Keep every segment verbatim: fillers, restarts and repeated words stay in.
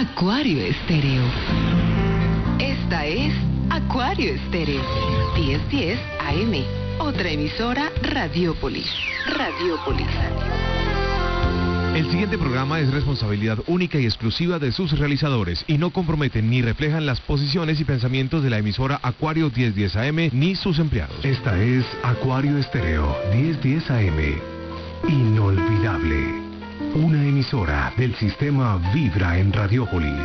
Acuario Estéreo. Esta es Acuario Estéreo, diez diez A M. Otra emisora, Radiópolis. Radiópolis. El siguiente programa es responsabilidad única y exclusiva de sus realizadores y no comprometen ni reflejan las posiciones y pensamientos de la emisora Acuario diez diez A M ni sus empleados. Esta es Acuario Estéreo diez diez A M. Inolvidable. Una emisora del sistema Vibra en Radiópolis.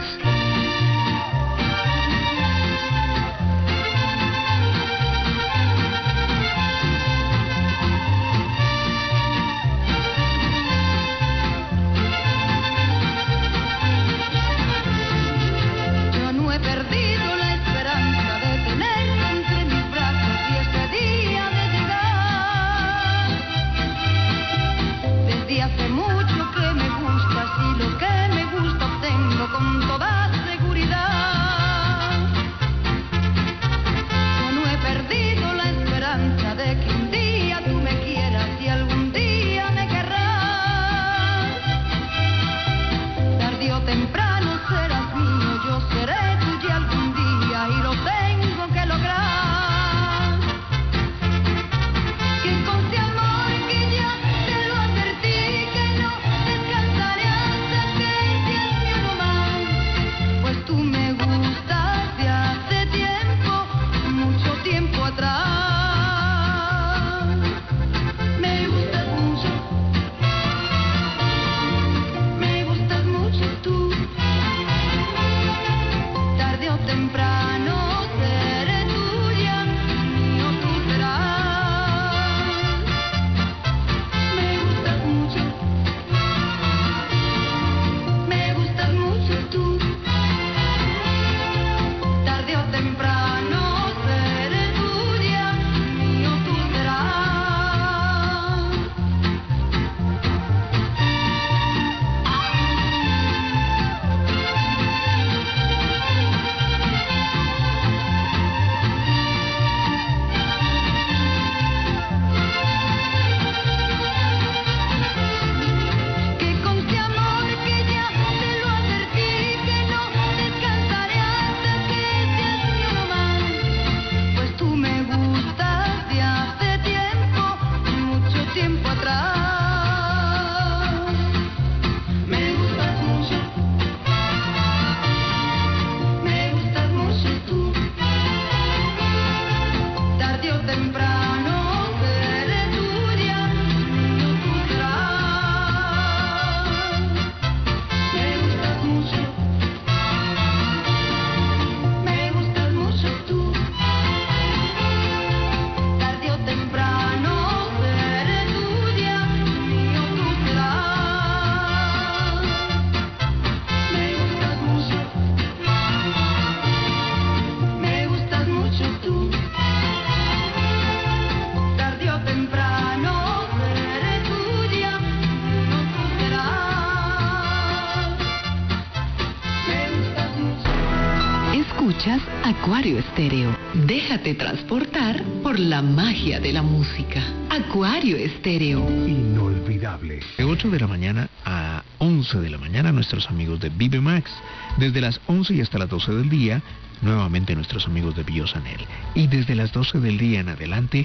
Acuario Estéreo. Déjate transportar por la magia de la música. Acuario Estéreo. Inolvidable. De ocho de la mañana a once de la mañana, nuestros amigos de Vive Max. Desde las once y hasta las doce del día, nuevamente nuestros amigos de Biosanel. Y desde las doce del día en adelante,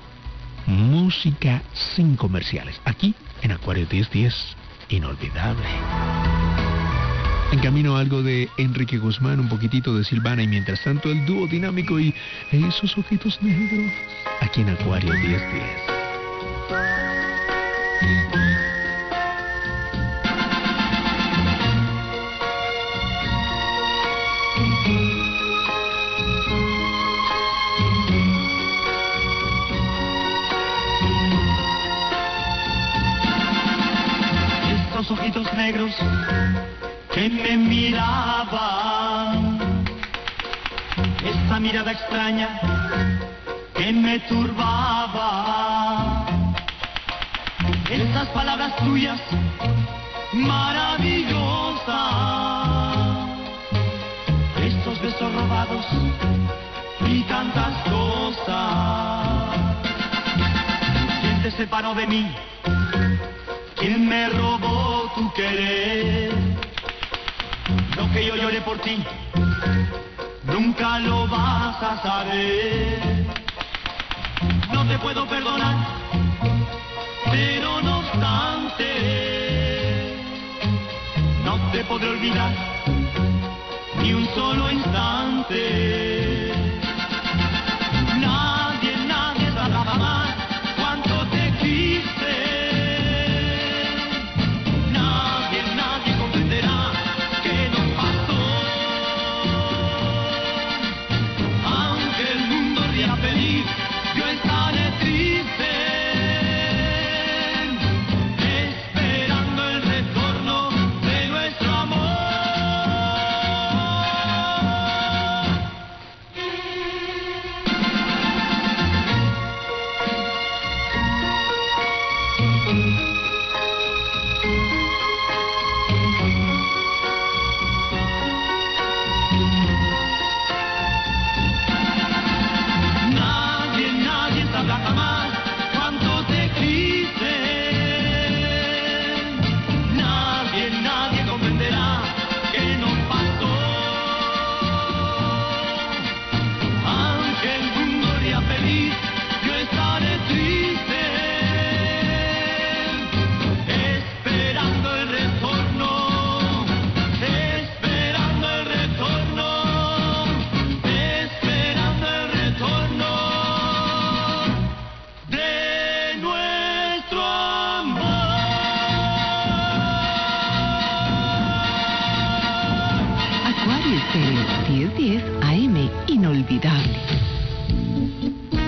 música sin comerciales. Aquí en Acuario diez diez. Inolvidable. En camino algo de Enrique Guzmán, un poquitito de Silvana y mientras tanto el dúo dinámico y esos ojitos negros aquí en Acuario diez diez. Estos ojitos negros que me miraban, esa mirada extraña que me turbaba, esas palabras tuyas maravillosas, estos besos robados y tantas cosas. ¿Quién te separó de mí? ¿Quién me robó tu querer? Lo que yo lloré por ti, nunca lo vas a saber. No te puedo perdonar, pero no obstante, no te podré olvidar ni un solo instante. Nadie, nadie sabrá jamás cuánto te quise. Nadie, nadie comprenderá que nos pasó. Aunque el mundo ría feliz, yo estaré triste, esperando el retorno de nuestro amor. Nadie, nadie sabrá jamás cuánto te quise. Nadie, nadie comprenderá que nos pasó. Aunque el mundo ría feliz, yo estaré triste, esperando el retorno, esperando el retorno, esperando el retorno de nuestro amor. Acuario Estéreo diez diez A M, inolvidable.